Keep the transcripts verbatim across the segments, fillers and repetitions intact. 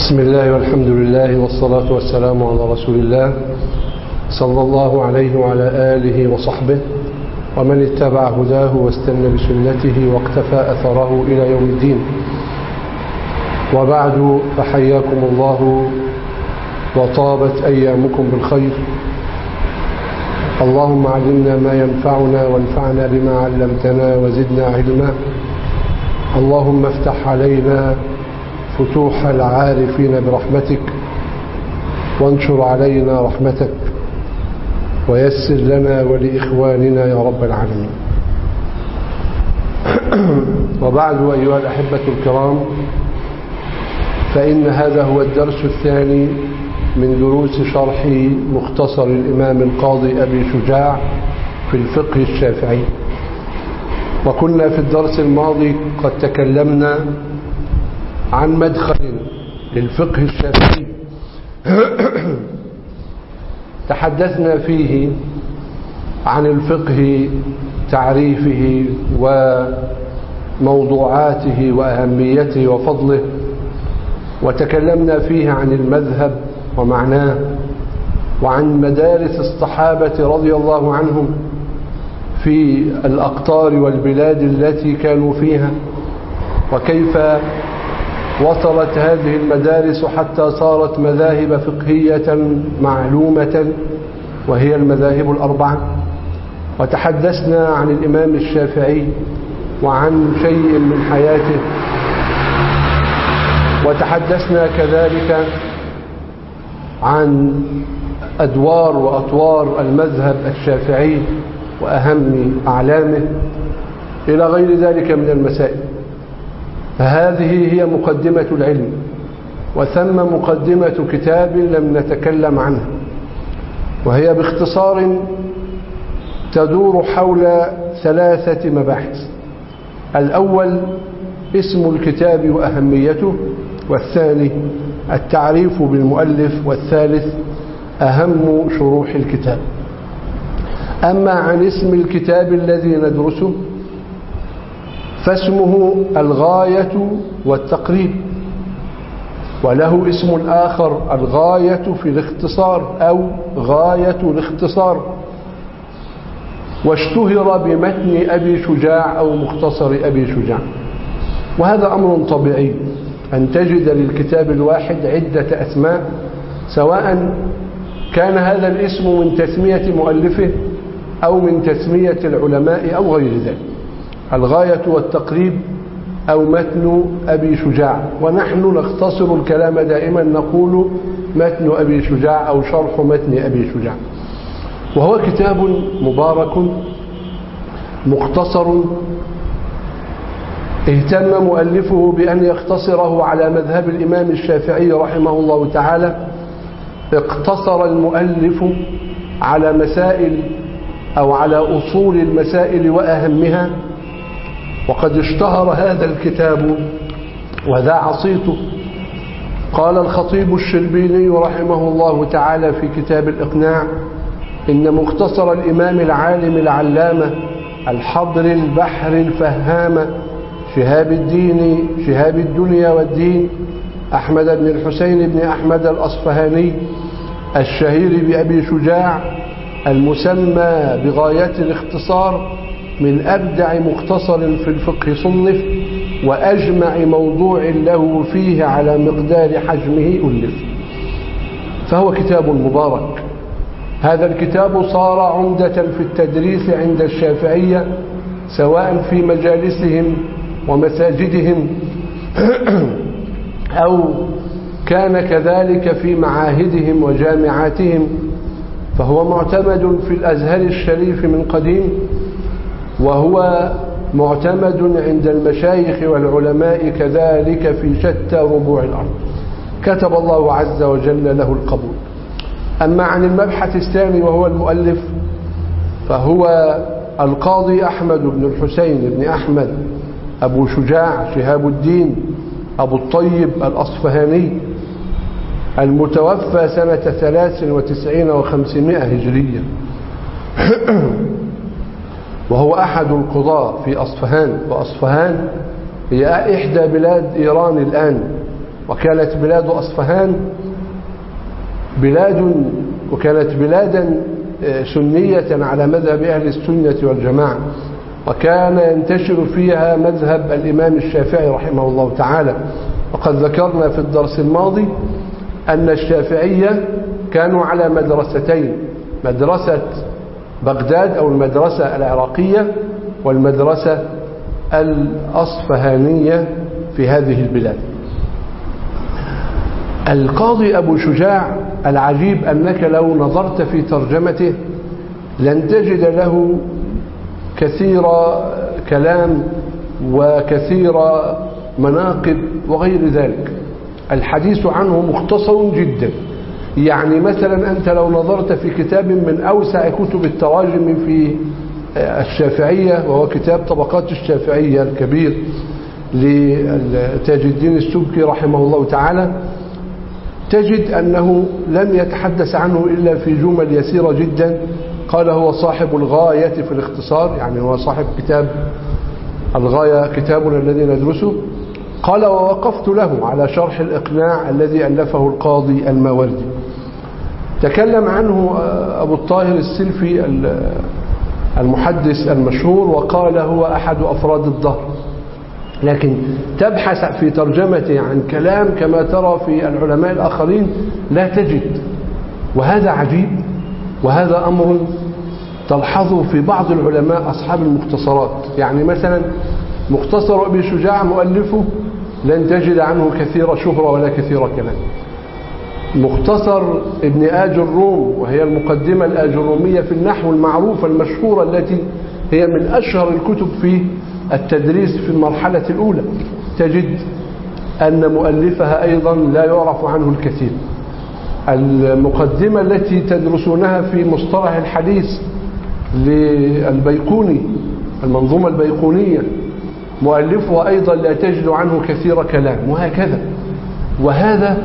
بسم الله والحمد لله والصلاة والسلام على رسول الله صلى الله عليه وعلى آله وصحبه ومن اتبع هداه واستنى بسنته واقتفى أثره إلى يوم الدين. وبعد، فحياكم الله وطابت أيامكم بالخير. اللهم علمنا ما ينفعنا وانفعنا بما علمتنا وزدنا علما. اللهم افتح علينا فتوح العارفين برحمتك، وانشر علينا رحمتك، ويسر لنا ولإخواننا يا رب العالمين. وبعد، أيها الأحبة الكرام، فإن هذا هو الدرس الثاني من دروس شرح مختصر الإمام القاضي أبي شجاع في الفقه الشافعي. وكنا في الدرس الماضي قد تكلمنا عن مدخل للفقه الشافعي تحدثنا فيه عن الفقه، تعريفه وموضوعاته وأهميته وفضله، وتكلمنا فيه عن المذهب ومعناه، وعن مدارس الصحابة رضي الله عنهم في الأقطار والبلاد التي كانوا فيها، وكيف وصلت هذه المدارس حتى صارت مذاهب فقهية معلومة وهي المذاهب الأربعة. وتحدثنا عن الإمام الشافعي وعن شيء من حياته، وتحدثنا كذلك عن أدوار وأطوار المذهب الشافعي وأهم أعلامه إلى غير ذلك من المسائل. فهذه هي مقدمة العلم، وثم مقدمة كتاب لم نتكلم عنه، وهي باختصار تدور حول ثلاثة مباحث. الأول اسم الكتاب وأهميته، والثاني التعريف بالمؤلف، والثالث أهم شروح الكتاب. أما عن اسم الكتاب الذي ندرسه فاسمه الغاية والتقريب، وله اسم آخر الغاية في الاختصار أو غاية الاختصار، واشتهر بمتن أبي شجاع أو مختصر أبي شجاع. وهذا أمر طبيعي أن تجد للكتاب الواحد عدة أسماء، سواء كان هذا الاسم من تسمية مؤلفه أو من تسمية العلماء أو غير ذلك. الغاية والتقريب أو متن أبي شجاع، ونحن نختصر الكلام دائما نقول متن أبي شجاع أو شرح متن أبي شجاع. وهو كتاب مبارك مختصر اهتم مؤلفه بأن يختصره على مذهب الإمام الشافعي رحمه الله تعالى. اقتصر المؤلف على مسائل أو على أصول المسائل وأهمها، وقد اشتهر هذا الكتاب وذاع صيته. قال الخطيب الشربيني رحمه الله تعالى في كتاب الإقناع: إن مختصر الإمام العالم العلامة الحبر البحر الفهامة شهاب الدين شهاب الدنيا والدين أحمد بن الحسين بن أحمد الأصفهاني الشهير بأبي شجاع، المسمى بغاية الاختصار، من أبدع مختصر في الفقه صنف، وأجمع موضوع له فيه على مقدار حجمه ألف. فهو كتاب مبارك. هذا الكتاب صار عمدة في التدريس عند الشافعية، سواء في مجالسهم ومساجدهم أو كان كذلك في معاهدهم وجامعاتهم. فهو معتمد في الأزهر الشريف من قديم، وهو معتمد عند المشايخ والعلماء كذلك في شتى ربوع الأرض. كتب الله عز وجل له القبول. أما عن المبحث الثاني وهو المؤلف، فهو القاضي أحمد بن الحسين بن أحمد أبو شجاع شهاب الدين أبو الطيب الأصفهاني، المتوفى سنة ثلاث وتسعين وخمسمائة هجرية، وهو أحد القضاة في أصفهان. وأصفهان هي إحدى بلاد إيران الآن، وكانت بلاد أصفهان بلاد وكانت بلادا سنية على مذهب أهل السنة والجماعة، وكان ينتشر فيها مذهب الإمام الشافعي رحمه الله تعالى. وقد ذكرنا في الدرس الماضي أن الشافعية كانوا على مدرستين، مدرسة بغداد أو المدرسة العراقية والمدرسة الأصفهانية في هذه البلاد. القاضي أبو شجاع العجيب أنك لو نظرت في ترجمته لن تجد له كثير كلام وكثير مناقب وغير ذلك. الحديث عنه مختصر جدا. يعني مثلا أنت لو نظرت في كتاب من أوسع كتب التراجم في الشافعية وهو كتاب طبقات الشافعية الكبير لتاج الدين السبكي رحمه الله تعالى، تجد أنه لم يتحدث عنه إلا في جمل يسيرة جدا. قال هو صاحب الغاية في الاختصار، يعني هو صاحب كتاب الغاية كتابنا الذي ندرسه. قال ووقفت له على شرح الإقناع الذي ألفه القاضي الماوردي. تكلم عنه أبو الطاهر السلفي المحدث المشهور وقال هو أحد أفراد الدهر، لكن تبحث في ترجمته عن كلام كما ترى في العلماء الآخرين لا تجد. وهذا عجيب، وهذا أمر تلحظه في بعض العلماء أصحاب المختصرات. يعني مثلا مختصر أبي شجاع مؤلفه لن تجد عنه كثير شهرة ولا كثير كلام. مختصر ابن آج الروم وهي المقدمة الآجرومية في النحو المعروفة المشهورة التي هي من أشهر الكتب في التدريس في المرحلة الأولى، تجد أن مؤلفها أيضا لا يعرف عنه الكثير. المقدمة التي تدرسونها في مصطلح الحديث للبيقوني، المنظومة البيقونية، مؤلفها أيضا لا تجد عنه كثير كلام، وهكذا. وهذا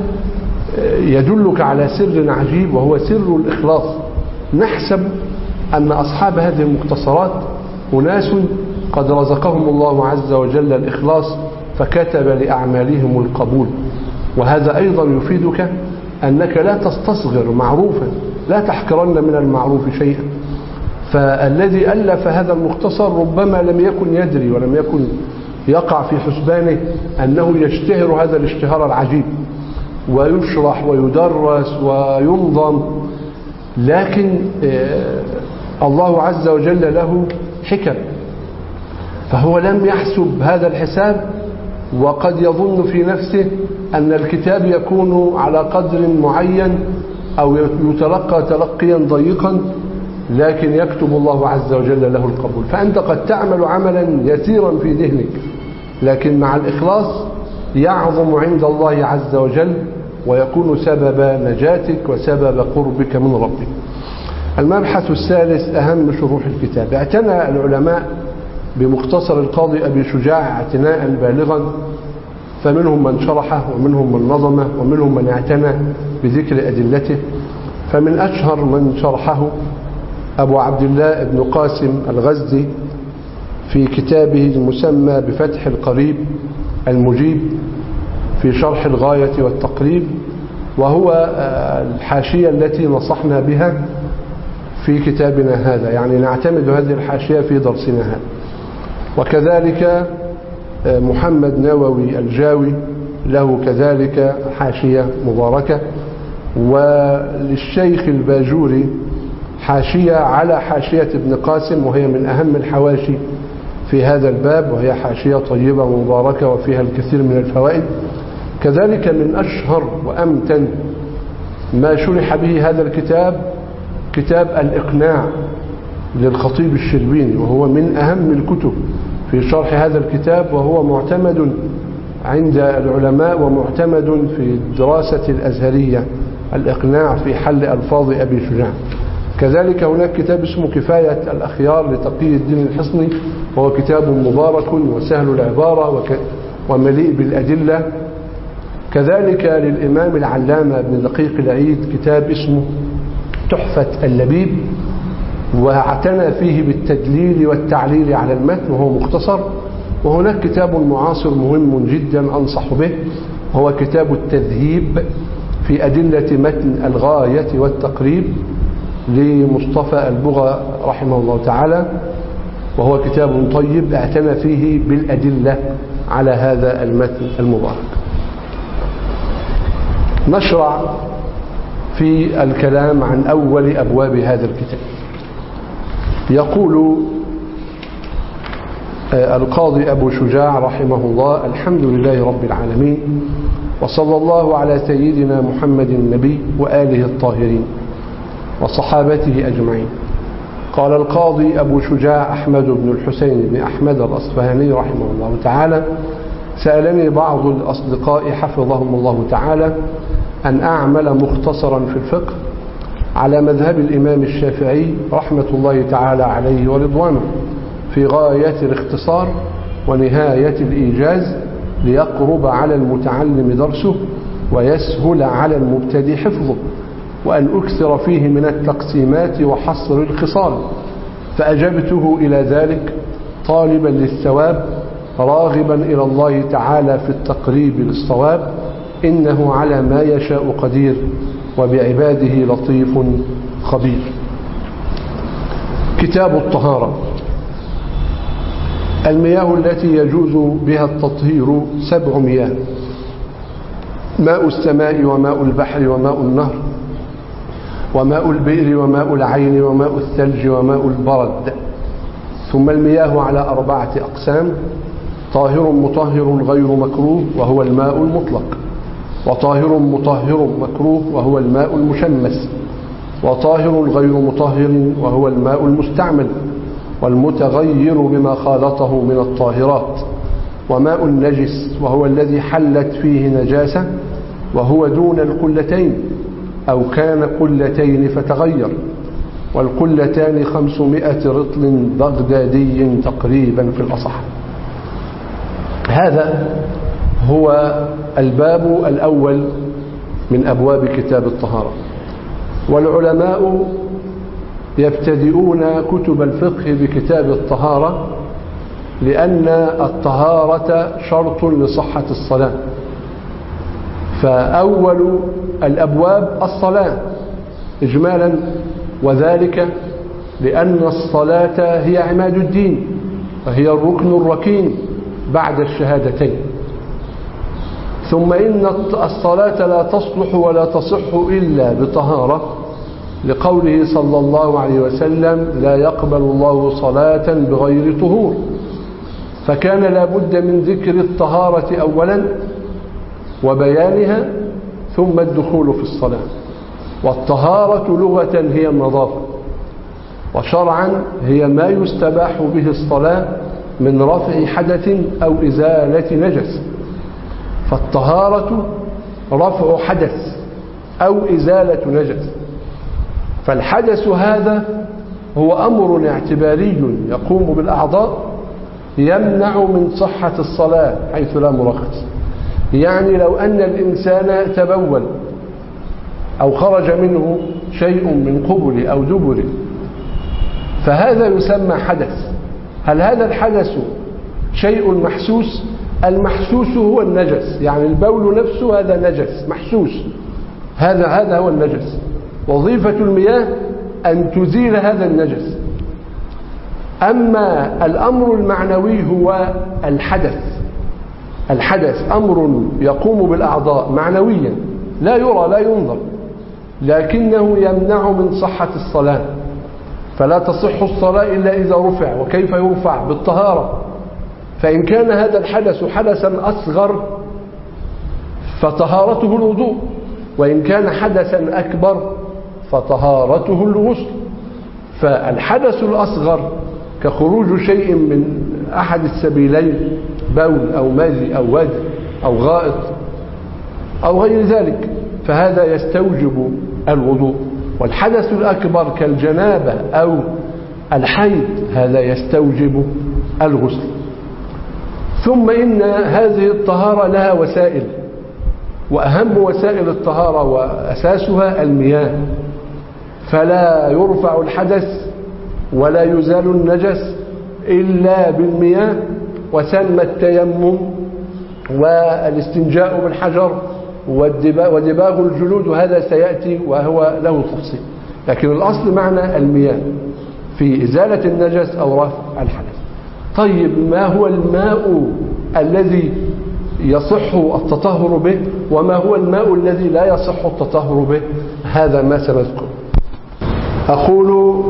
يدلك على سر عجيب وهو سر الإخلاص. نحسب أن أصحاب هذه المختصرات أناس قد رزقهم الله عز وجل الإخلاص فكتب لأعمالهم القبول. وهذا أيضا يفيدك أنك لا تستصغر معروفا، لا تحقرن من المعروف شيئا. فالذي ألف هذا المختصر ربما لم يكن يدري ولم يكن يقع في حسبانه أنه يشتهر هذا الاشتهار العجيب ويشرح ويدرس وينظم، لكن الله عز وجل له حكم، فهو لم يحسب هذا الحساب، وقد يظن في نفسه أن الكتاب يكون على قدر معين أو يتلقى تلقيا ضيقا، لكن يكتب الله عز وجل له القبول. فأنت قد تعمل عملا يسيرا في ذهنك، لكن مع الإخلاص يعظم عند الله عز وجل ويكون سبب نجاتك وسبب قربك من ربك. المبحث الثالث أهم شروح الكتاب. اعتنى العلماء بمختصر القاضي أبي شجاع اعتناء بالغا، فمنهم من شرحه ومنهم من نظمه ومنهم من اعتنى بذكر أدلته. فمن أشهر من شرحه أبو عبد الله بن قاسم الغزي في كتابه المسمى بفتح القريب المجيب في شرح الغاية والتقريب، وهو الحاشية التي نصحنا بها في كتابنا هذا، يعني نعتمد هذه الحاشية في درسنا هذا. وكذلك محمد نووي الجاوي له كذلك حاشية مباركة، وللشيخ الباجوري حاشية على حاشية ابن قاسم، وهي من أهم الحواشي في هذا الباب، وهي حاشية طيبة مباركة وفيها الكثير من الفوائد. كذلك من أشهر وأمتن ما شرح به هذا الكتاب كتاب الإقناع للخطيب الشربيني، وهو من أهم الكتب في شرح هذا الكتاب، وهو معتمد عند العلماء ومعتمد في الدراسة الأزهرية، الإقناع في حل ألفاظ أبي شجاع. كذلك هناك كتاب اسمه كفاية الأخيار لتقي الدين الحصني، وهو كتاب مبارك وسهل العبارة ومليء بالأدلة. كذلك للإمام العلامة ابن دقيق العيد كتاب اسمه تحفة اللبيب، واعتنى فيه بالتدليل والتعليل على المتن وهو مختصر. وهناك كتاب معاصر مهم جدا أنصح به، هو كتاب التذهيب في أدلة متن الغاية والتقريب لمصطفى البغا رحمه الله تعالى، وهو كتاب طيب اعتنى فيه بالأدلة على هذا المتن المبارك. نشرع في الكلام عن أول أبواب هذا الكتاب. يقول القاضي أبو شجاع رحمه الله: الحمد لله رب العالمين، وصلى الله على سيدنا محمد النبي وآله الطاهرين وصحابته أجمعين. قال القاضي أبو شجاع أحمد بن الحسين بن أحمد الأصفهاني رحمه الله تعالى: سألني بعض الأصدقاء حفظهم الله تعالى أن أعمل مختصرا في الفقه على مذهب الإمام الشافعي رحمة الله تعالى عليه ورضوانه في غاية الاختصار ونهاية الإيجاز، ليقرب على المتعلم درسه ويسهل على المبتدئ حفظه، وأن أكثر فيه من التقسيمات وحصر الخصال. فأجبته إلى ذلك طالبا للثواب راغبا إلى الله تعالى في التقريب للصواب، إنه على ما يشاء قدير وبعباده لطيف خبير. كتاب الطهارة. المياه التي يجوز بها التطهير سبع مياه: ماء السماء وماء البحر وماء النهر وماء البئر وماء العين وماء الثلج وماء البرد. ثم المياه على أربعة أقسام: طاهر مطهر غير مكروه وهو الماء المطلق، وطاهر مطهر مكروه وهو الماء المشمس، وطاهر غير مطهر وهو الماء المستعمل والمتغير بما خالطه من الطاهرات، وماء النجس وهو الذي حلت فيه نجاسة وهو دون القلتين أو كان قلتين فتغير، والقلتان خمسمائة رطل بغدادي تقريبا في الأصح. هذا هو الباب الأول من أبواب كتاب الطهارة. والعلماء يبتدئون كتب الفقه بكتاب الطهارة لأن الطهارة شرط لصحة الصلاة، فأول الأبواب الصلاة إجمالا، وذلك لأن الصلاة هي عماد الدين وهي الركن الركين بعد الشهادتين. ثم إن الصلاة لا تصلح ولا تصح إلا بطهارة، لقوله صلى الله عليه وسلم: لا يقبل الله صلاة بغير طهور. فكان لا بد من ذكر الطهارة أولا وبيانها ثم الدخول في الصلاة. والطهارة لغة هي النظافة، وشرعا هي ما يستباح به الصلاة من رفع حدث أو إزالة نجس. فالطهارة رفع حدث أو إزالة نجس. فالحدث هذا هو أمر اعتباري يقوم بالأعضاء يمنع من صحة الصلاة حيث لا مرخص. يعني لو أن الإنسان تبول أو خرج منه شيء من قبل أو دبر فهذا يسمى حدث. هل هذا الحدث شيء محسوس؟ المحسوس هو النجس، يعني البول نفسه هذا نجس محسوس، هذا هذا هو النجس. وظيفة المياه أن تزيل هذا النجس. أما الأمر المعنوي هو الحدث. الحدث أمر يقوم بالأعضاء معنويا لا يرى لا ينظر، لكنه يمنع من صحة الصلاة، فلا تصح الصلاة إلا إذا رفع. وكيف يرفع؟ بالطهارة. فإن كان هذا الحدث حدثا أصغر فطهارته الوضوء، وإن كان حدثا أكبر فطهارته الغسل. فالحدث الأصغر كخروج شيء من أحد السبيلين، بول أو مذي أو ودي أو غائط أو غير ذلك، فهذا يستوجب الوضوء. والحدث الأكبر كالجنابة أو الحيض هذا يستوجب الغسل. ثم إن هذه الطهارة لها وسائل، وأهم وسائل الطهارة وأساسها المياه، فلا يرفع الحدث ولا يزال النجس إلا بالمياه. وسمى التيمم والاستنجاء بالحجر ودباغ الجلود، وهذا سيأتي وهو له تفصيل. لكن الأصل معنى المياه في إزالة النجس أو رفع الحدث. طيب ما هو الماء الذي يصح التطهر به وما هو الماء الذي لا يصح التطهر به؟ هذا ما سنذكر. أقول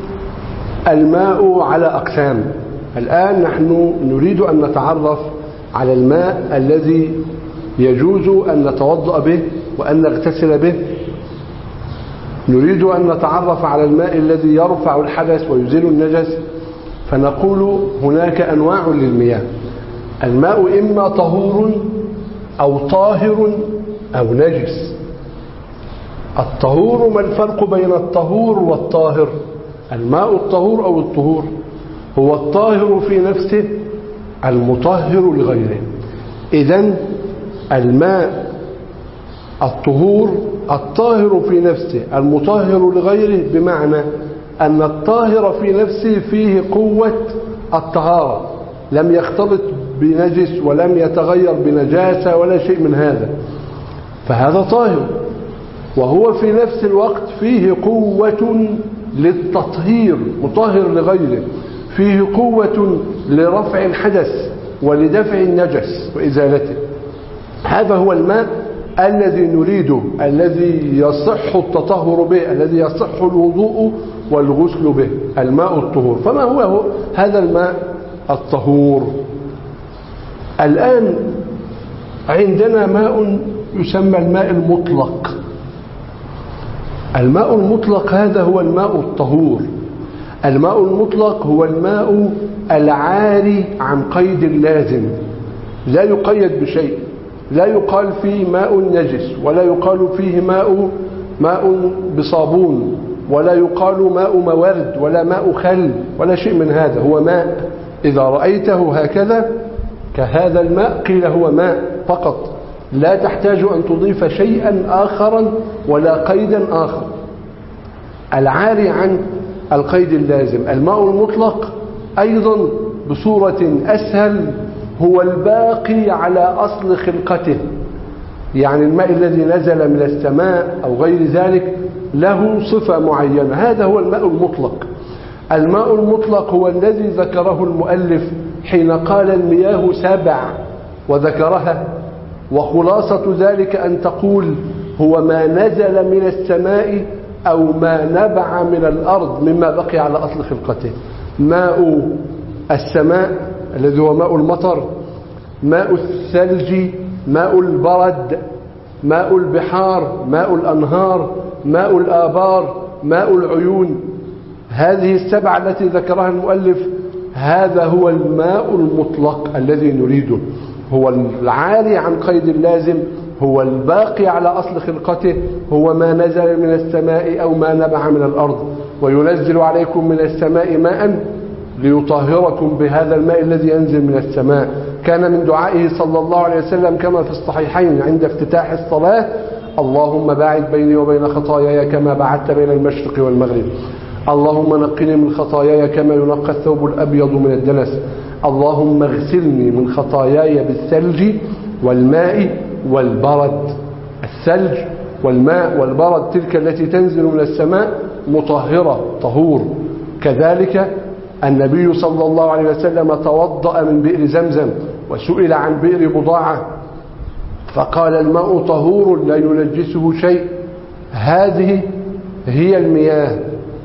الماء على أقسام. الآن نحن نريد أن نتعرف على الماء الذي يجوز أن نتوضأ به وأن نغتسل به. نريد أن نتعرف على الماء الذي يرفع الحدث ويزيل النجس. فنقول هناك أنواع للمياه. الماء إما طهور أو طاهر أو نجس. الطهور، ما الفرق بين الطهور والطاهر؟ الماء الطهور أو الطهور هو الطاهر في نفسه المطهر لغيره. إذن الماء الطهور الطاهر في نفسه المطهر لغيره، بمعنى أن الطاهر في نفسه فيه قوة الطهارة، لم يختلط بنجس ولم يتغير بنجاسة ولا شيء من هذا، فهذا طاهر. وهو في نفس الوقت فيه قوة للتطهير، مطهر لغيره، فيه قوة لرفع الحدث ولدفع النجس وإزالته. هذا هو الماء الذي نريده، الذي يصح التطهر به، الذي يصح الوضوء والغسل به، الماء الطهور. فما هو, هو هذا الماء الطهور؟ الآن عندنا ماء يسمى الماء المطلق. الماء المطلق هذا هو الماء الطهور. الماء المطلق هو الماء العاري عن قيد اللازم، لا يقيد بشيء، لا يقال فيه ماء نجس، ولا يقال فيه ماء ماء بصابون، ولا يقال ماء موارد، ولا ماء خل، ولا شيء من هذا. هو ماء إذا رأيته هكذا كهذا الماء قيل هو ماء فقط، لا تحتاج أن تضيف شيئا آخرا ولا قيدا آخر، العاري عن القيد اللازم. الماء المطلق أيضا بصورة أسهل هو الباقي على أصل خلقته، يعني الماء الذي نزل من السماء أو غير ذلك له صفة معينة، هذا هو الماء المطلق. الماء المطلق هو الذي ذكره المؤلف حين قال المياه سبع وذكرها، وخلاصة ذلك أن تقول هو ما نزل من السماء أو ما نبع من الأرض مما بقي على أصل خلقته. ماء السماء الذي هو ماء المطر، ماء الثلج، ماء البرد، ماء البحار، ماء الأنهار، ماء الآبار، ماء العيون. هذه السبعة التي ذكرها المؤلف هذا هو الماء المطلق الذي نريده، هو العالي عن قيد اللازم، هو الباقي على أصل خلقته، هو ما نزل من السماء أو ما نبع من الأرض. وينزل عليكم من السماء ماء ليطهركم بهذا الماء الذي ينزل من السماء. كان من دعائه صلى الله عليه وسلم كما في الصحيحين عند افتتاح الصلاة: اللهم باعد بيني وبين خطاياي كما بعدت بين المشرق والمغرب، اللهم نقني من خطاياي كما ينقى الثوب الأبيض من الدنس، اللهم اغسلني من خطاياي بالثلج والماء والبرد. الثلج والماء والبرد تلك التي تنزل من السماء مطهرة طهور. كذلك النبي صلى الله عليه وسلم توضأ من بئر زمزم وسئل عن بئر بضاعة فقال: الماء طهور لا ينجسه شيء. هذه هي المياه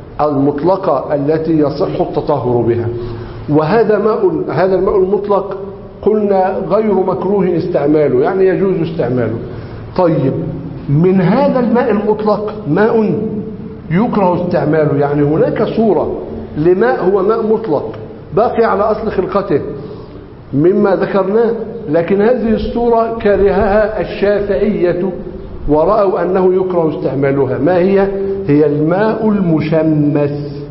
المطلقة التي يصح التطهر بها. وهذا ماء هذا الماء المطلق قلنا غير مكروه استعماله، يعني يجوز استعماله. طيب، من هذا الماء المطلق ماء يكره استعماله، يعني هناك صورة لماء هو ماء مطلق باقي على أصل خلقته مما ذكرناه، لكن هذه الصورة كرهها الشافعية ورأوا أنه يكره استعمالها. ما هي؟ هي الماء المشمس.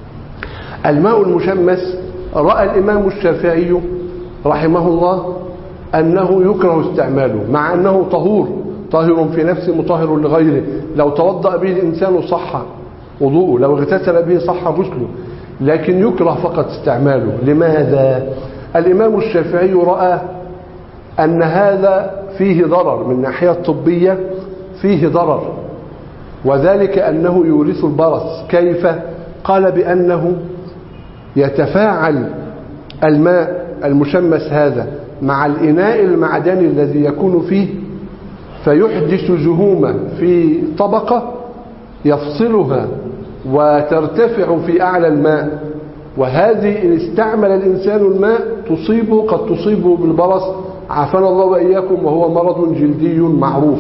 الماء المشمس رأى الإمام الشافعي رحمه الله أنه يكره استعماله، مع أنه طهور طاهر في نفسه مطهر لغيره، لو توضأ به الإنسان صح وضوءه، لو اغتسل به صح غسله، لكن يكره فقط استعماله. لماذا؟ الإمام الشافعي رأى أن هذا فيه ضرر من الناحية الطبية، فيه ضرر، وذلك أنه يورث البرص. كيف؟ قال بأنه يتفاعل الماء المشمس هذا مع الإناء المعدني الذي يكون فيه، فيحدث جهوما في طبقة يفصلها وترتفع في أعلى الماء، وهذه إن استعمل الإنسان الماء تصيبه، قد تصيبه بالبرص، عافانا الله وإياكم، وهو مرض جلدي معروف.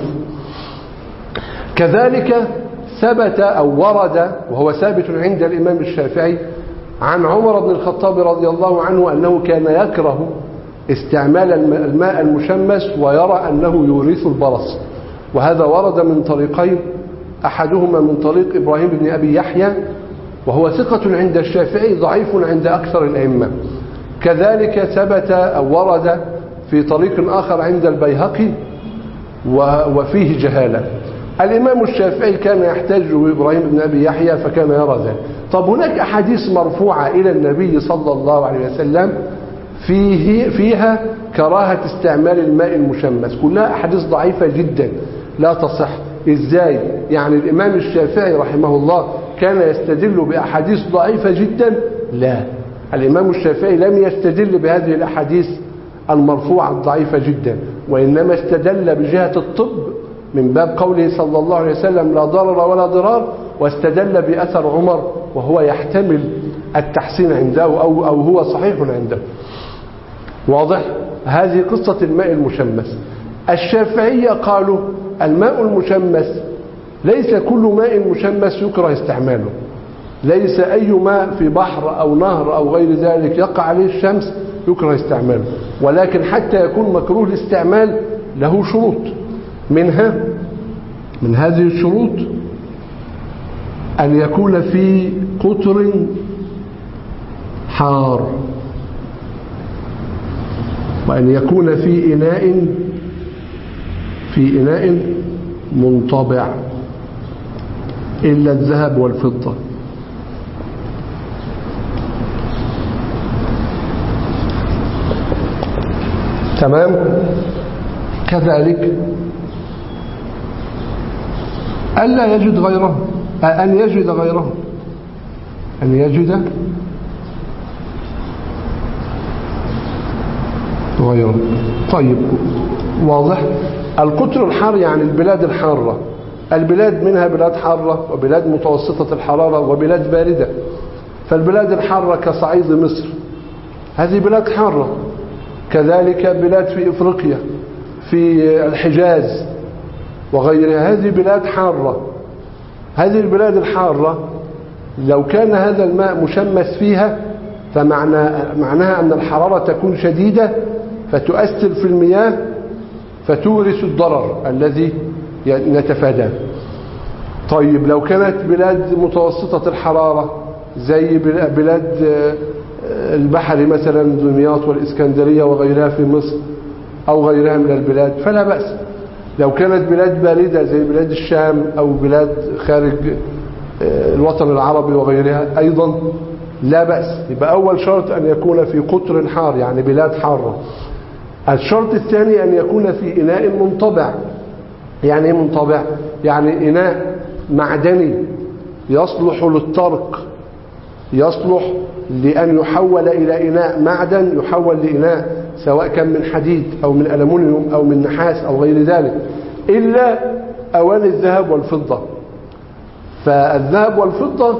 كذلك ثبت أو ورد، وهو ثابت عند الإمام الشافعي عن عمر بن الخطاب رضي الله عنه أنه كان يكره استعمال الماء المشمس ويرى أنه يورث البرص، وهذا ورد من طريقين، أحدهما من طريق إبراهيم بن أبي يحيى وهو ثقة عند الشافعي ضعيف عند أكثر الأئمة. كذلك ثبت أو ورد في طريق آخر عند البيهقي وفيه جهالة. الإمام الشافعي كان يحتج بإبراهيم بن أبي يحيى فكان يرى ذلك. طب هناك أحاديث مرفوعة إلى النبي صلى الله عليه وسلم فيه فيها كراهة استعمال الماء المشمس، كلها أحاديث ضعيفة جدا لا تصح. إزاي؟ يعني الإمام الشافعي رحمه الله كان يستدل بأحاديث ضعيفة جدا؟ لا، الإمام الشافعي لم يستدل بهذه الأحاديث المرفوعة الضعيفة جدا، وإنما استدل بجهة الطب من باب قوله صلى الله عليه وسلم لا ضرر ولا ضرار، واستدل بأثر عمر وهو يحتمل التحسين عنده أو, أو هو صحيح عنده. واضح؟ هذه قصة الماء المشمس. الشافعية قالوا الماء المشمس ليس كل ماء مشمس يكره استعماله، ليس أي ماء في بحر أو نهر أو غير ذلك يقع عليه الشمس يكره استعماله، ولكن حتى يكون مكروه الاستعمال له شروط، منها من هذه الشروط أن يكون في قطر حار، وأن يكون في إناء في إناء منطبع إلا الذهب والفضة. تمام؟ كذلك ألا يجد غيره، أن يجد غيره أن يجد غيره. طيب، واضح؟ القطر الحار يعني البلاد الحارة، البلاد منها بلاد حارة وبلاد متوسطة الحرارة وبلاد باردة. فالبلاد الحارة كصعيد مصر هذه بلاد حارة، كذلك بلاد في إفريقيا في الحجاز وغيرها هذه بلاد حارة. هذه البلاد الحارة لو كان هذا الماء مشمس فيها فمعناها أن الحرارة تكون شديدة فتؤثر في المياه فتورث الضرر الذي نتفاداه. طيب لو كانت بلاد متوسطة الحرارة زي بلاد البحر مثلا دمياط والإسكندرية وغيرها في مصر أو غيرها من البلاد فلا بأس. لو كانت بلاد باردة زي بلاد الشام أو بلاد خارج الوطن العربي وغيرها أيضا لا بأس. يبقى أول شرط أن يكون في قطر حار يعني بلاد حارة. الشرط الثاني أن يكون في إناء منطبع. يعني إيه منطبع؟ يعني إناء معدني يصلح للطرق، يصلح لأن يحول إلى إناء معدن، يحول لإناء سواء كان من حديد أو من ألمنيوم أو من نحاس أو غير ذلك، إلا أواني الذهب والفضة. فالذهب والفضة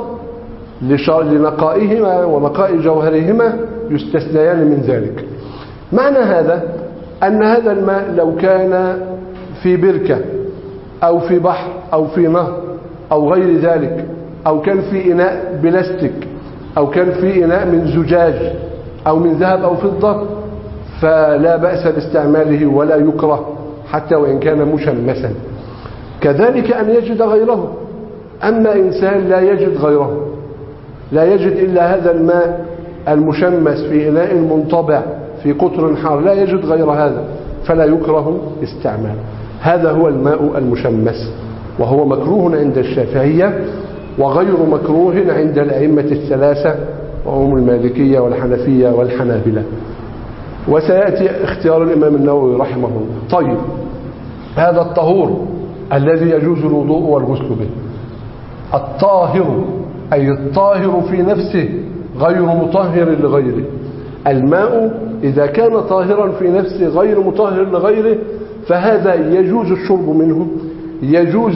لنقائهما ونقاء جوهرهما يستثنيان من ذلك. معنى هذا أن هذا الماء لو كان في بركة أو في بحر أو في نهر أو غير ذلك، أو كان في إناء بلاستيك أو كان في إناء من زجاج أو من ذهب أو فضة فلا بأس باستعماله ولا يكره حتى وإن كان مشمسا. كذلك أن يجد غيره. أما إنسان لا يجد غيره، لا يجد إلا هذا الماء المشمس في إناء منطبع في قطر حار، لا يجد غير هذا فلا يكره استعماله. هذا هو الماء المشمس، وهو مكروه عند الشافعية وغير مكروه عند الأئمة الثلاثة وهم المالكية والحنفية والحنابلة. وسيأتي اختيار الإمام النووي رحمه الله. طيب، هذا الطهور الذي يجوز الوضوء والغسل به، الطاهر أي الطاهر في نفسه غير مطهر لغيره. الماء إذا كان طاهرا في نفسه غير مطهر لغيره فهذا يجوز الشرب منه، يجوز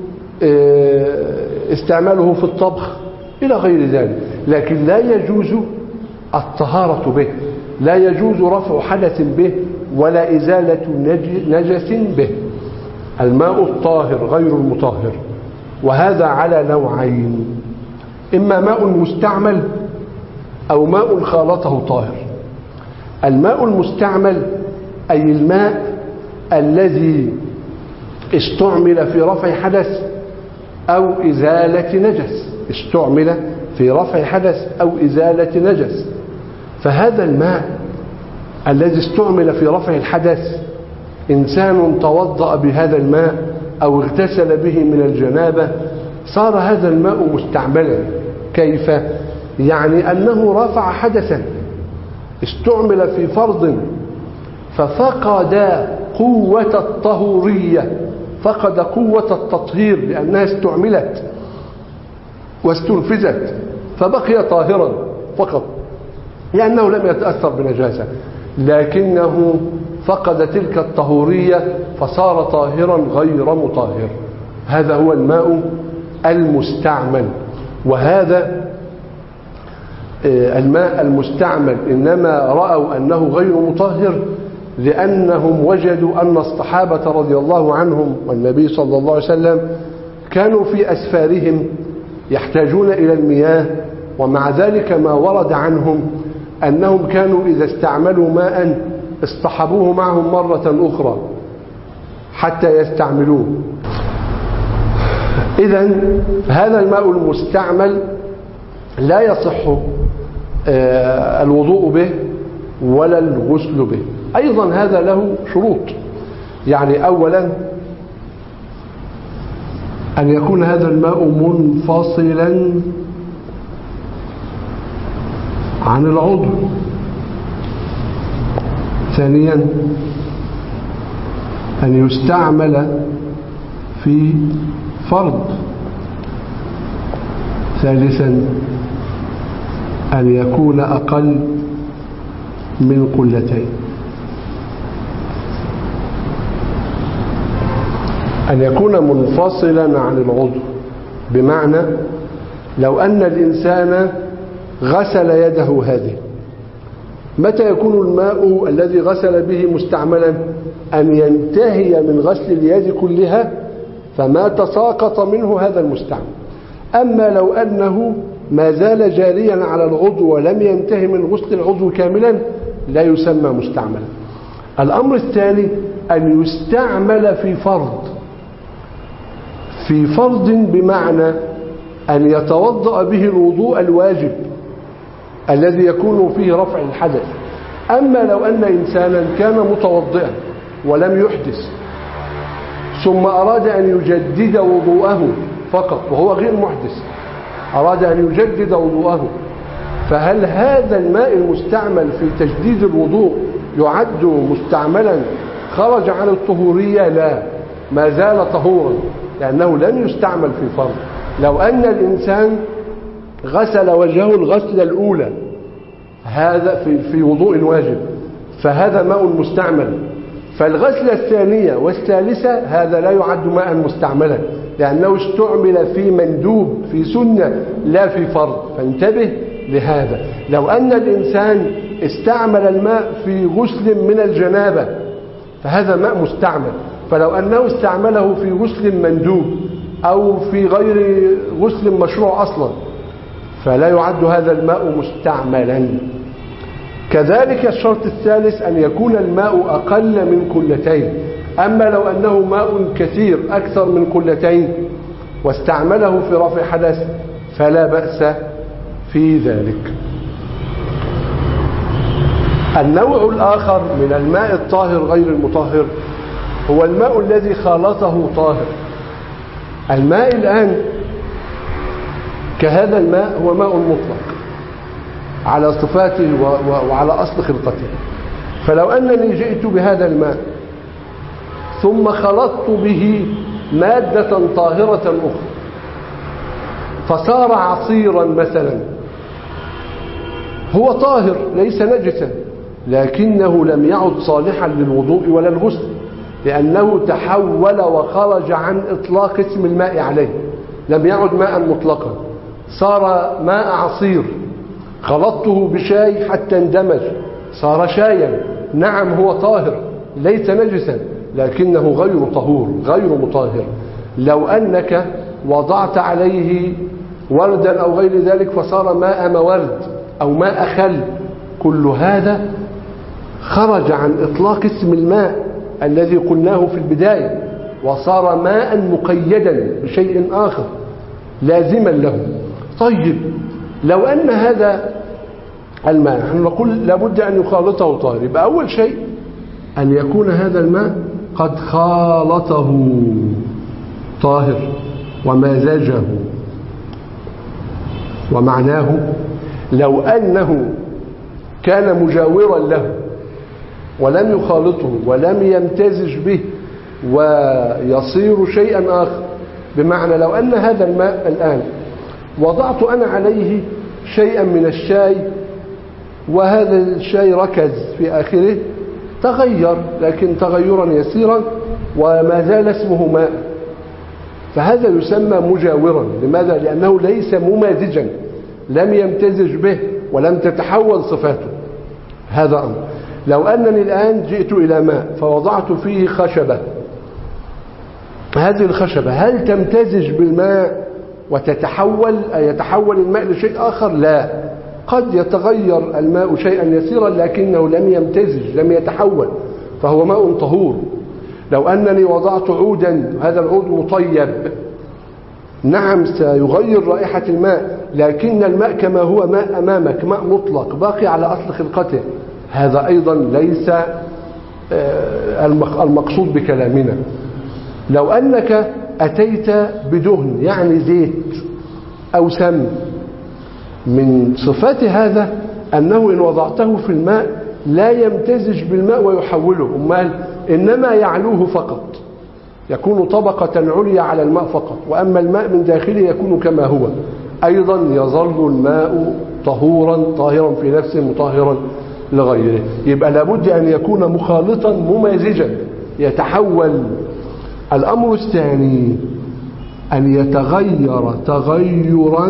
استعماله في الطبخ إلى غير ذلك، لكن لا يجوز الطهارة به، لا يجوز رفع حدث به ولا إزالة نجس به. الماء الطاهر غير المطهر، وهذا على نوعين: إما ماء مستعمل أو ماء خالطه طاهر. الماء المستعمل أي الماء الذي استعمل في رفع حدث أو إزالة نجس، استعمل في رفع حدث أو إزالة نجس. فهذا الماء الذي استعمل في رفع الحدث، إنسان توضأ بهذا الماء أو اغتسل به من الجنابة، صار هذا الماء مستعملا. كيف؟ يعني أنه رفع حدثا، استعمل في فرض ففقد قوة الطهورية، فقد قوة التطهير لأنها استعملت واستنفذت، فبقي طاهرا فقط لأنه لم يتأثر بنجاسة، لكنه فقد تلك الطهورية فصار طاهرا غير مطهر. هذا هو الماء المستعمل. وهذا الماء المستعمل إنما رأوا أنه غير مطهر لأنهم وجدوا أن الصحابة رضي الله عنهم والنبي صلى الله عليه وسلم كانوا في أسفارهم يحتاجون إلى المياه، ومع ذلك ما ورد عنهم أنهم كانوا إذا استعملوا ماء اصطحبوه معهم مرة أخرى حتى يستعملوه. إذن هذا الماء المستعمل لا يصح الوضوء به ولا الغسل به. أيضا هذا له شروط، يعني أولا أن يكون هذا الماء منفصلا عن العضو. ثانيا أن يستعمل في فرض. ثالثا أن يكون أقل من قلتين. أن يكون منفصلا عن العضو بمعنى لو أن الإنسان غسل يده هذه، متى يكون الماء الذي غسل به مستعملا؟ أن ينتهي من غسل اليد كلها فما تساقط منه هذا المستعمل. أما لو أنه ما زال جاريا على العضو ولم ينتهي من غسل العضو كاملا لا يسمى مستعملا. الأمر الثاني أن يستعمل في فرض. في فرض بمعنى أن يتوضأ به الوضوء الواجب الذي يكون فيه رفع الحدث. أما لو أن إنسانا كان متوضئا ولم يحدث ثم أراد أن يجدد وضوءه فقط وهو غير محدث، أراد أن يجدد وضوءه، فهل هذا الماء المستعمل في تجديد الوضوء يعد مستعملا خرج عن الطهورية؟ لا، ما زال طهورا لأنه لم يستعمل في فرض. لو أن الإنسان غسل وجهه الغسلة الأولى هذا في, في وضوء واجب فهذا ماء مستعمل، فالغسلة الثانية والثالثة هذا لا يعد ماء مستعملا لأنه استعمل في مندوب في سنة لا في فرض. فانتبه لهذا. لو أن الإنسان استعمل الماء في غسل من الجنابة فهذا ماء مستعمل، فلو أنه استعمله في غسل مندوب أو في غير غسل مشروع أصلا فلا يعد هذا الماء مستعملا. كذلك الشرط الثالث أن يكون الماء أقل من قلتين. أما لو أنه ماء كثير أكثر من قلتين واستعمله في رفع حدث فلا بأس في ذلك. النوع الآخر من الماء الطاهر غير المطهر هو الماء الذي خالطه طاهر. الماء الآن كهذا الماء هو ماء مطلق على صفاته وعلى أصل خلقته، فلو أنني جئت بهذا الماء ثم خلطت به مادة طاهرة أخرى فصار عصيرا مثلا، هو طاهر ليس نجسا، لكنه لم يعد صالحا للوضوء ولا الغسل، لأنه تحول وخرج عن إطلاق اسم الماء عليه، لم يعد ماء مطلقا، صار ماء عصير. خلطته بشاي حتى اندمج صار شايا، نعم هو طاهر ليس نجسا، لكنه غير طهور غير مطهر. لو أنك وضعت عليه وردا أو غير ذلك فصار ماء مورد أو ماء خل، كل هذا خرج عن إطلاق اسم الماء الذي قلناه في البداية، وصار ماء مقيدا بشيء آخر لازما له. طيب لو أن هذا الماء نحن نقول لابد أن يخالطه طاهر، يبقى أول شيء أن يكون هذا الماء قد خالطه طاهر ومزجه. ومعناه لو أنه كان مجاورا له ولم يخالطه ولم يمتزج به ويصير شيئا آخر، بمعنى لو أن هذا الماء الآن وضعت أنا عليه شيئا من الشاي وهذا الشاي ركز في آخره تغير، لكن تغيرا يسيرا وما زال اسمه ماء، فهذا يسمى مجاورا. لماذا؟ لأنه ليس ممازجا، لم يمتزج به ولم تتحول صفاته. هذا أمر. لو أنني الآن جئت إلى ماء فوضعت فيه خشبة، هذه الخشبة هل تمتزج بالماء وتتحول يتحول الماء لشيء آخر؟ لا، قد يتغير الماء شيئا يسيرا لكنه لم يمتزج لم يتحول، فهو ماء طهور. لو أنني وضعت عودا، هذا العود مطيب، نعم سيغير رائحة الماء، لكن الماء كما هو ماء أمامك ماء مطلق باقي على أصل خلقته، هذا أيضا ليس المقصود بكلامنا. لو أنك أتيت بدهن يعني زيت أو سم، من صفات هذا أنه إن وضعته في الماء لا يمتزج بالماء ويحوله، أمال إنما يعلوه فقط، يكون طبقة عليا على الماء فقط، وأما الماء من داخله يكون كما هو، أيضا يظل الماء طهورا طاهرا في نفسه مطهرا لغيره. يبقى لابد أن يكون مخالطا ممازجا يتحول. الأمر الثاني أن يتغير تغيرا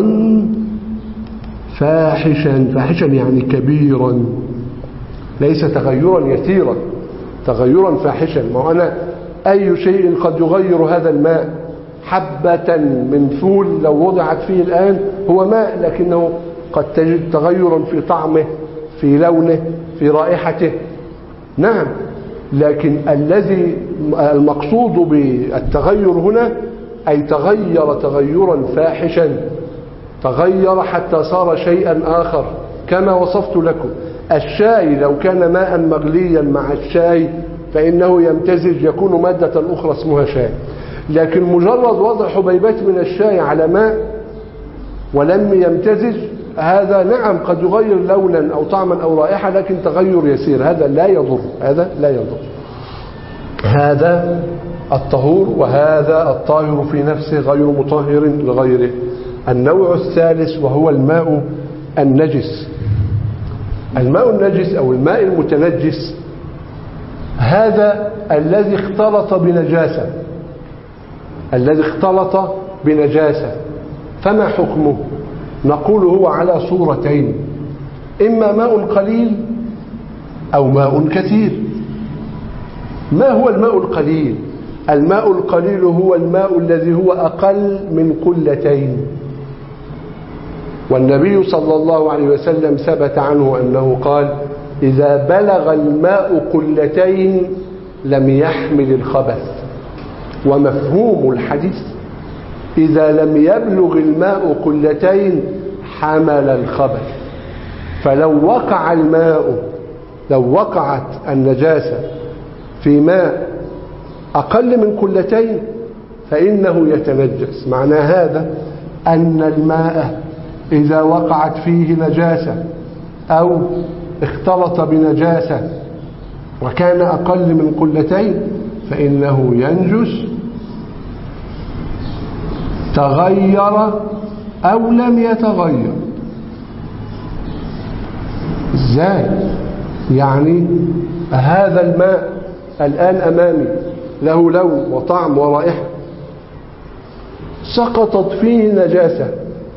فاحشا، فاحشا يعني كبيرا، ليس تغيرا يسيرا، تغيرا فاحشا. ما أنا أي شيء قد يغير هذا الماء، حبة من فول لو وضعت فيه الآن هو ماء، لكنه قد تجد تغيرا في طعمه في لونه في رائحته، نعم، لكن الذي المقصود بالتغير هنا أي تغير تغيرا فاحشا، تغير حتى صار شيئا آخر كما وصفت لكم. الشاي لو كان ماء مغليا مع الشاي فإنه يمتزج يكون مادة أخرى اسمها شاي، لكن مجرد وضع حبيبات من الشاي على ماء ولم يمتزج هذا نعم قد يغير لونا أو طعما أو رائحة، لكن تغير يسير، هذا لا يضر، هذا لا يضر. هذا الطهور وهذا الطاهر في نفسه غير مطهر لغيره. النوع الثالث وهو الماء النجس. الماء النجس أو الماء المتنجس هذا الذي اختلط بنجاسة، الذي اختلط بنجاسة، فما حكمه؟ نقول هو على صورتين، إما ماء قليل أو ماء كثير. ما هو الماء القليل؟ الماء القليل هو الماء الذي هو أقل من قلتين، والنبي صلى الله عليه وسلم ثبت عنه أنه قال: إذا بلغ الماء قلتين لم يحمل الخبث. ومفهوم الحديث إذا لم يبلغ الماء قلتين حمل الخبث. فلو وقع الماء لو وقعت النجاسة في ماء أقل من قلتين فإنه يتنجس. معنى هذا أن الماء إذا وقعت فيه نجاسة أو اختلط بنجاسة وكان أقل من قلتين فإنه ينجس تغير أو لم يتغير. إزاي؟ يعني هذا الماء الآن أمامي له لون وطعم ورائحة، سقطت فيه نجاسة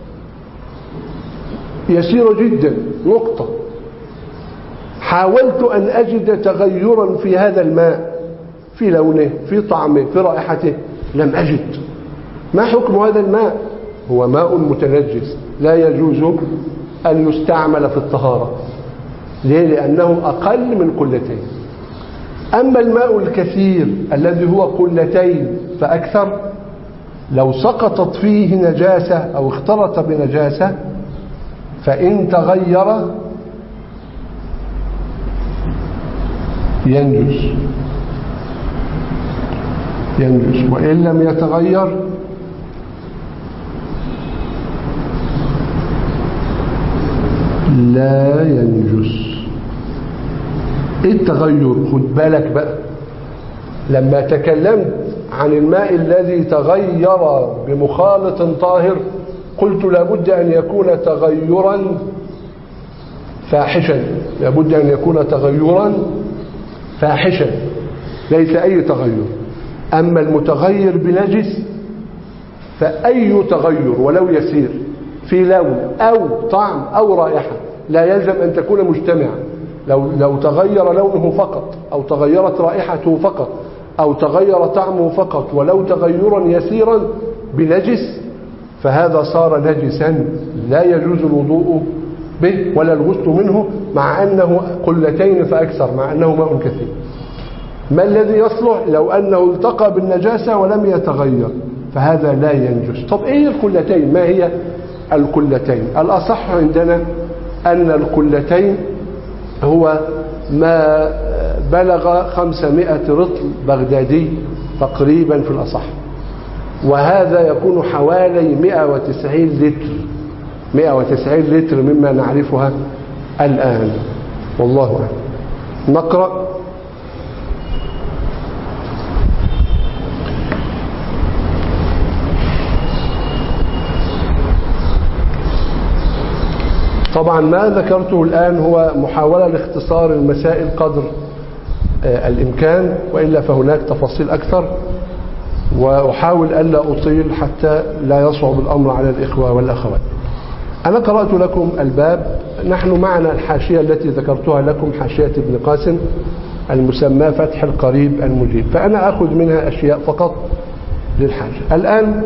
يسيرة جدا نقطة، حاولت أن أجد تغيرا في هذا الماء في لونه في طعمه في رائحته، لم أجد. ما حكم هذا الماء؟ هو ماء متنجس لا يجوز أن يستعمل في الطهارة. ليه؟ لأنه أقل من قلتين. أما الماء الكثير الذي هو قلتين فأكثر، لو سقطت فيه نجاسة أو اختلط بنجاسة فإن تغير ينجس ينجس وإن لم يتغير لا ينجس. ايه التغير؟ خد بالك بقى، لما تكلمت عن الماء الذي تغير بمخالط طاهر قلت لابد أن يكون تغيرا فاحشا، لابد أن يكون تغيرا فاحشا ليس أي تغير. أما المتغير بنجس فأي تغير ولو يسير في لون أو طعم أو رائحة لا يلزم أن تكون مجتمعة. لو, لو تغير لونه فقط أو تغيرت رائحته فقط أو تغير طعمه فقط ولو تغيرا يسيرا بنجس فهذا صار نجسا لا يجوز الوضوء به ولا الغسل منه، مع أنه قلتين فأكثر، مع أنه ماء كثير. ما الذي يصلح؟ لو أنه التقى بالنجاسة ولم يتغير فهذا لا ينجس. طب إيه القلتين؟ ما هي القلتين؟ الأصح عندنا أن القلتين هو ما بلغ خمسمائة رطل بغدادي تقريبا في الأصح، وهذا يكون حوالي مئة وتسعين لتر مئة وتسعين لتر مما نعرفها الآن، والله أعلم. نقرأ. طبعا ما ذكرته الآن هو محاولة لاختصار المسائل قدر الإمكان، وإلا فهناك تفاصيل أكثر، وأحاول ألا أطيل حتى لا يصعب الأمر على الإخوة والأخوات. أنا قرأت لكم الباب، نحن معنا الحاشية التي ذكرتها لكم، حاشية ابن قاسم المسمى فتح القريب المجيب، فأنا أخذ منها أشياء فقط للحاجة. الآن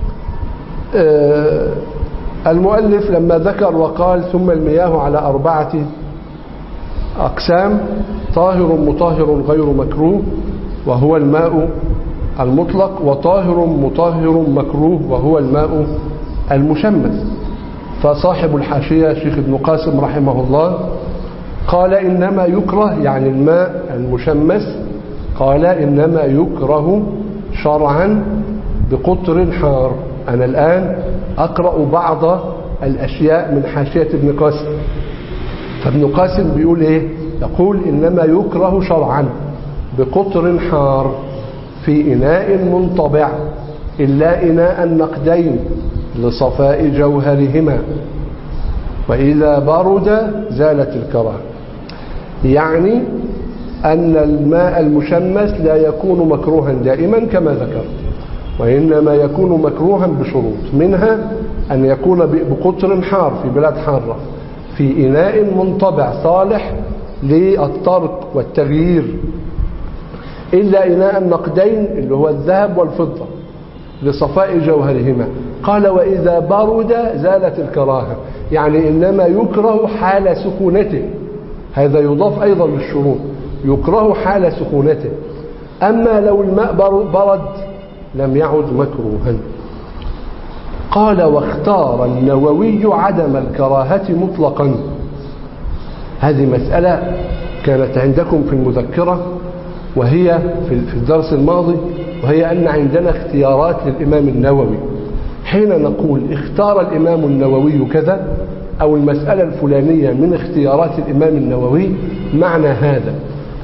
المؤلف لما ذكر وقال ثم المياه على أربعة أقسام: طاهر مطهر غير مكروه وهو الماء المطلق، وطاهر مطهر مكروه وهو الماء المشمس. فصاحب الحاشية شيخ ابن قاسم رحمه الله قال إنما يكره، يعني الماء المشمس، قال إنما يكره شرعا بقطر حار. أنا الآن أقرأ بعض الأشياء من حاشية ابن قاسم. فابن قاسم بيقول إيه؟ يقول إنما يكره شرعا بقطر حار في إناء منطبع إلا إناء النقدين لصفاء جوهرهما، وإذا برد زالت الكراهة. يعني أن الماء المشمس لا يكون مكروها دائما كما ذكرت، وإنما يكون مكروها بشروط، منها أن يكون بقطر حار في بلاد حارة في إناء منطبع صالح للطرق والتغيير، إلا إناء النقدين اللي هو الذهب والفضة لصفاء جوهرهما. قال وإذا برد زالت الكراهة، يعني إنما يكره حال سكونته، هذا يضاف أيضا للشروط، يكره حال سكونته. أما لو الماء برد لم يعد مكروها. قال واختار النووي عدم الكراهة مطلقا. هذه مسألة كانت عندكم في المذكرة وهي في الدرس الماضي، وهي أن عندنا اختيارات للإمام النووي. حين نقول اختار الإمام النووي كذا أو المسألة الفلانية من اختيارات الإمام النووي، معنى هذا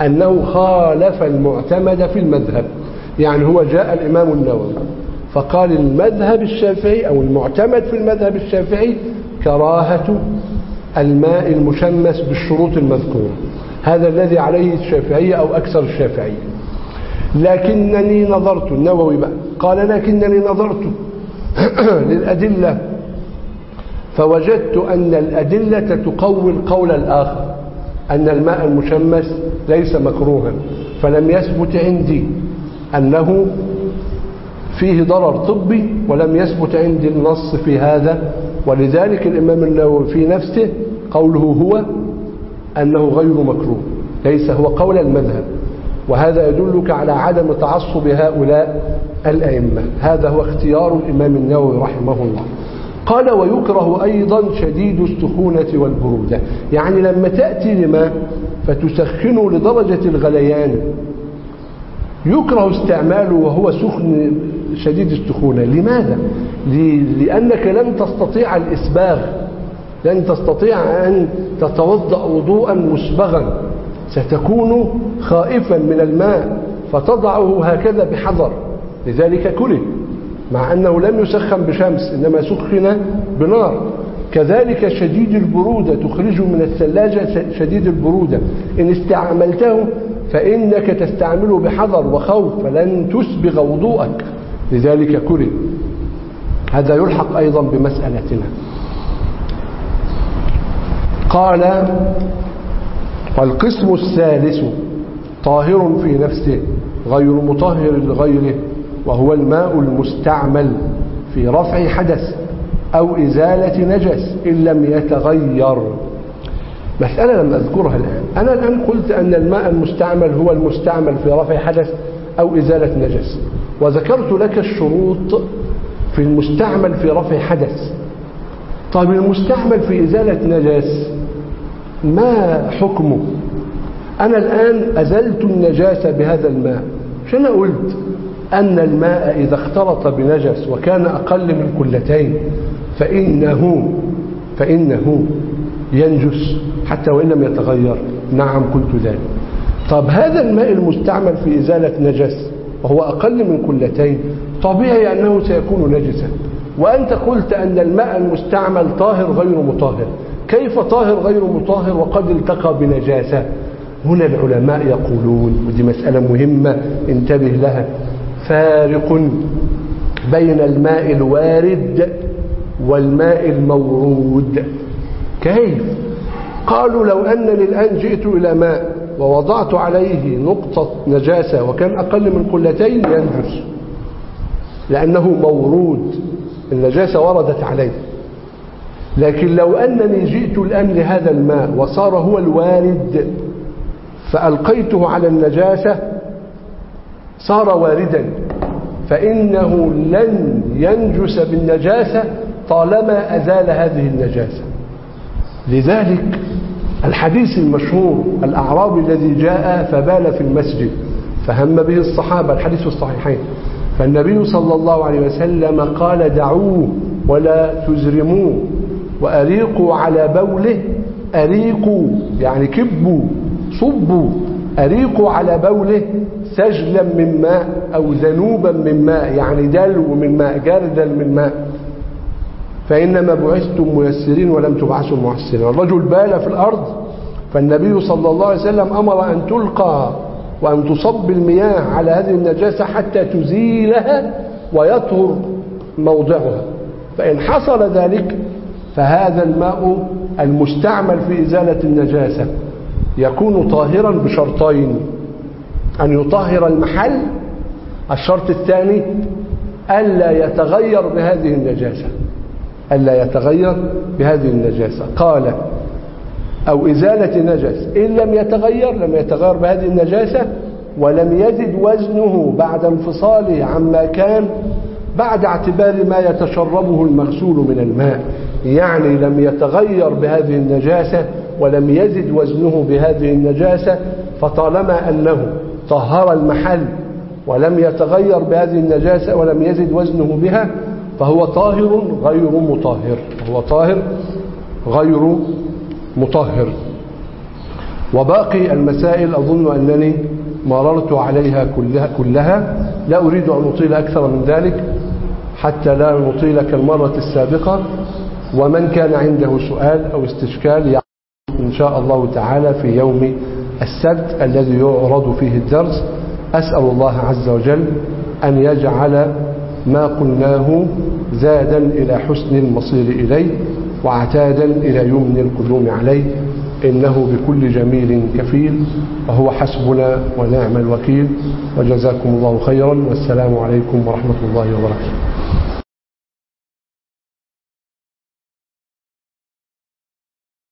أنه خالف المعتمد في المذهب. يعني هو جاء الإمام النووي فقال المذهب الشافعي أو المعتمد في المذهب الشافعي كراهة الماء المشمس بالشروط المذكورة، هذا الذي عليه الشافعية أو أكثر الشافعية. لكنني نظرت، النووي بقى قال لكنني نظرت للأدلة فوجدت أن الأدلة تقوي القول الآخر أن الماء المشمس ليس مكروها، فلم يثبت عندي أنه فيه ضرر طبي ولم يثبت عندي النص في هذا. ولذلك الإمام النووي في نفسه قوله هو أنه غير مكروه، ليس هو قول المذهب، وهذا يدلك على عدم تعصب هؤلاء الأئمة. هذا هو اختيار الإمام النووي رحمه الله. قال ويكره أيضا شديد السخونة والبرودة، يعني لما تأتي لماء فتسخنه لدرجة الغليان يكره استعماله وهو سخن شديد السخونة. لماذا؟ لأنك لن تستطيع الإسباغ، لن تستطيع أن تتوضأ وضوءا مسبغا، ستكون خائفا من الماء فتضعه هكذا بحذر، لذلك كره، مع أنه لم يسخن بشمس إنما سخن بنار. كذلك شديد البرودة تخرجه من الثلاجة شديد البرودة، إن استعملته فإنك تستعمله بحذر وخوف فلن تسبغ وضوءك، لذلك كره. هذا يلحق أيضا بمسألتنا. قال والقسم الثالث طاهر في نفسه غير مطهر لغيره، وهو الماء المستعمل في رفع حدث أو إزالة نجس إن لم يتغير. مسألة لم أذكرها الآن. أنا الآن قلت أن الماء المستعمل هو المستعمل في رفع حدث أو إزالة نجس، وذكرت لك الشروط في المستعمل في رفع حدث. طيب المستعمل في إزالة نجس ما حكمه؟ أنا الآن أزلت النجاسة بهذا الماء، مش أنا قلت أن الماء إذا اختلط بنجس وكان أقل من كلتين فإنه فإنه ينجس حتى وإن لم يتغير؟ نعم قلت ذلك. طب هذا الماء المستعمل في إزالة نجس وهو أقل من كلتين طبيعي أنه سيكون نجسا، وأنت قلت أن الماء المستعمل طاهر غير مطهر. كيف طاهر غير مطهر وقد التقى بنجاسة؟ هنا العلماء يقولون، ودي مسألة مهمة انتبه لها، فارق بين الماء الوارد والماء المورود. كيف؟ قالوا لو أنني الآن جئت إلى ماء ووضعت عليه نقطة نجاسة وكان أقل من قلتين ينجس لأنه مورود، النجاسة وردت عليه. لكن لو أنني جئت الآن لهذا الماء وصار هو الوارد فألقيته على النجاسة صار واردا، فإنه لن ينجس بالنجاسة طالما أزال هذه النجاسة. لذلك الحديث المشهور الأعرابي الذي جاء فبال في المسجد فهم به الصحابة، الحديث في الصحيحين، فالنبي صلى الله عليه وسلم قال دعوه ولا تزرموه وأريقوا على بوله، أريقوا يعني كبوا صبوا، أريقوا على بوله سجلا من ماء أو ذنوبا من ماء، يعني دلو من ماء، جردا من ماء، فإنما بعثتم ميسرين ولم تبعثوا معسرين. الرجل بال في الأرض فالنبي صلى الله عليه وسلم أمر أن تلقى وأن تصب المياه على هذه النجاسة حتى تزيلها ويطهر موضعها، فإن حصل ذلك فهذا الماء المستعمل في إزالة النجاسة يكون طاهرا بشرطين: أن يطهر المحل، الشرط الثاني ألا يتغير بهذه النجاسة، ألا يتغير بهذه النجاسة. قال أو إزالة نجس إن لم يتغير، لم يتغير بهذه النجاسة ولم يزد وزنه بعد انفصاله عما كان بعد اعتبار ما يتشربه المغسول من الماء، يعني لم يتغير بهذه النجاسة ولم يزد وزنه بهذه النجاسة، فطالما أنه طهر المحل ولم يتغير بهذه النجاسة ولم يزد وزنه بها فهو طاهر غير مطهر، هو طاهر غير مطهر. وباقي المسائل أظن أنني مررت عليها كلها, كلها لا أريد أن أطيل أكثر من ذلك حتى لا نطيل كالمرة السابقة. ومن كان عنده سؤال أو استشكال يعرض إن شاء الله تعالى في يوم السبت الذي يعرض فيه الدرس. أسأل الله عز وجل أن يجعل ما قلناه زادا إلى حسن المصير إليه وعتادا إلى يمن القدوم عليه، إنه بكل جميل كفيل وهو حسبنا ونعم الوكيل. وجزاكم الله خيرا، والسلام عليكم ورحمة الله وبركاته.